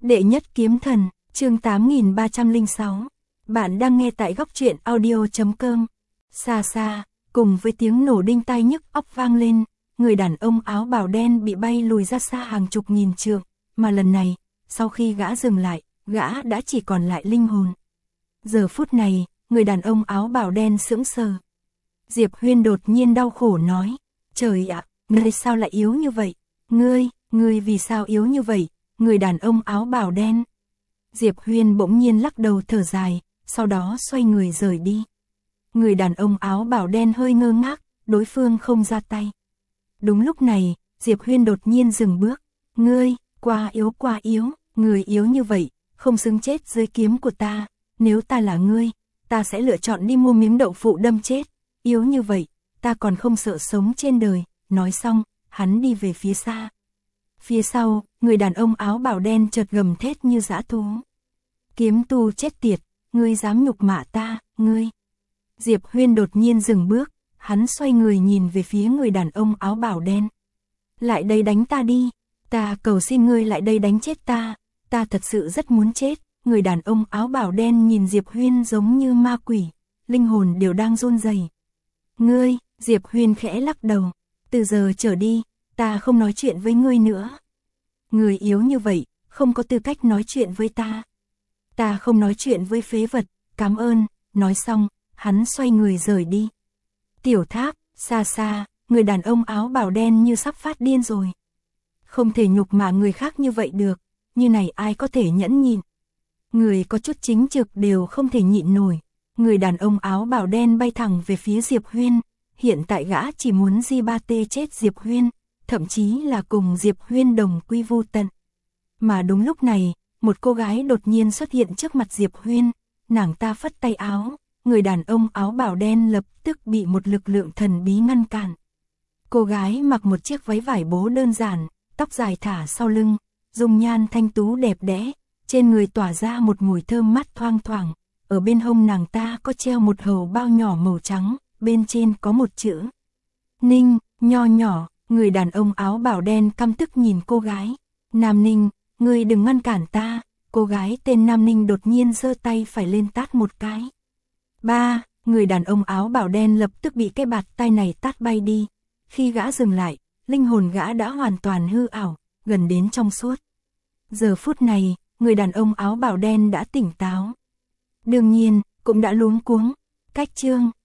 Đệ nhất kiếm thần, chương 8306. Bạn đang nghe tại góc truyện audio.com. Xa xa, cùng với tiếng nổ đinh tai nhức óc vang lên, người đàn ông áo bào đen bị bay lùi ra xa hàng chục nghìn trượng, mà lần này, sau khi gã dừng lại, gã đã chỉ còn lại linh hồn. Giờ phút này, người đàn ông áo bào đen sững sờ. Diệp Huyên đột nhiên đau khổ nói, trời ạ, ngươi sao lại yếu như vậy? Ngươi vì sao yếu như vậy? Người đàn ông áo bào đen. Diệp Huyên bỗng nhiên lắc đầu thở dài, sau đó xoay người rời đi. Người đàn ông áo bào đen hơi ngơ ngác, đối phương không ra tay. Đúng lúc này, Diệp Huyên đột nhiên dừng bước. Ngươi, quá yếu, người yếu như vậy, không xứng chết dưới kiếm của ta. Nếu ta là ngươi, ta sẽ lựa chọn đi mua miếng đậu phụ đâm chết. Yếu như vậy, ta còn không sợ sống trên đời. Nói xong, hắn đi về phía xa. Phía sau, người đàn ông áo bào đen chợt gầm thét như dã thú. Kiếm tu chết tiệt, ngươi dám nhục mạ ta, ngươi. Diệp Huyên đột nhiên dừng bước, hắn xoay người nhìn về phía người đàn ông áo bào đen. Lại đây đánh ta đi, ta cầu xin ngươi lại đây đánh chết ta thật sự rất muốn chết. Người đàn ông áo bào đen nhìn Diệp Huyên giống như ma quỷ, linh hồn đều đang run rẩy. Ngươi, Diệp Huyên khẽ lắc đầu, từ giờ trở đi, ta không nói chuyện với ngươi nữa. Người yếu như vậy, không có tư cách nói chuyện với ta. Ta không nói chuyện với phế vật, cảm ơn. Nói xong, hắn xoay người rời đi. Tiểu Tháp, xa xa, người đàn ông áo bào đen như sắp phát điên rồi. Không thể nhục mạ người khác như vậy được, như này ai có thể nhẫn nhịn. Người có chút chính trực đều không thể nhịn nổi. Người đàn ông áo bào đen bay thẳng về phía Diệp Huyên. Hiện tại gã chỉ muốn di ba tê chết Diệp Huyên, thậm chí là cùng Diệp Huyên đồng quy vu tận. Mà đúng lúc này, một cô gái đột nhiên xuất hiện trước mặt Diệp Huyên, nàng ta phất tay áo, người đàn ông áo bào đen lập tức bị một lực lượng thần bí ngăn cản. Cô gái mặc một chiếc váy vải bố đơn giản, tóc dài thả sau lưng, dung nhan thanh tú đẹp đẽ, trên người tỏa ra một mùi thơm mát thoang thoảng, ở bên hông nàng ta có treo một hầu bao nhỏ màu trắng, bên trên có một chữ Ninh, nho nhỏ. Người đàn ông áo bào đen căm tức nhìn cô gái. Nam Ninh, ngươi đừng ngăn cản ta. Cô gái tên Nam Ninh đột nhiên giơ tay phải lên tát một cái. Ba, người đàn ông áo bào đen lập tức bị cái bạt tay này tát bay đi. Khi gã dừng lại, linh hồn gã đã hoàn toàn hư ảo, gần đến trong suốt. Giờ phút này, người đàn ông áo bào đen đã tỉnh táo. Đương nhiên, cũng đã luống cuống. Cách chương